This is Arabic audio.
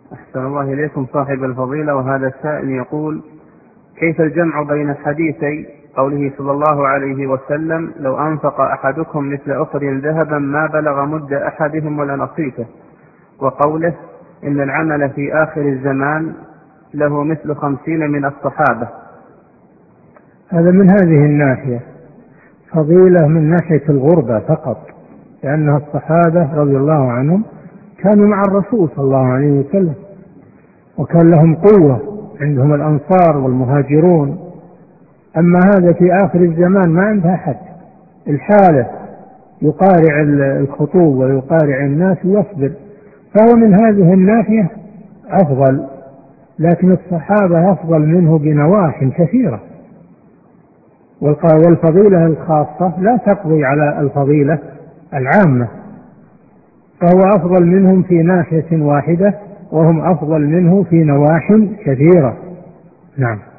أحسن الله إليكم صاحب الفضيلة. وهذا السائل يقول: كيف الجمع بين حديثي قوله صلى الله عليه وسلم: لو أنفق أحدكم مثل أحد ذهبا ما بلغ مد أحدهم ولا نصيفه، وقوله: إن العمل في آخر الزمان له مثل 50 من الصحابة؟ هذا من هذه الناحية فضيلة من ناحية الغربة فقط، لأن الصحابة رضي الله عنهم كانوا مع الرسول صلى الله عليه وسلم، وكان لهم قوة، عندهم الأنصار والمهاجرون. أما هذا في آخر الزمان ما عنده أحد، الحالة يقارع الخطوب ويقارع الناس ويصبر، فهو من هذه الناحية أفضل، لكن الصحابة أفضل منه بنواح كثيرة، والفضيلة الخاصة لا تقضي على الفضيلة العامة، فهو أفضل منهم في ناحية واحدة، وهم أفضل منه في نواح كثيرة. نعم.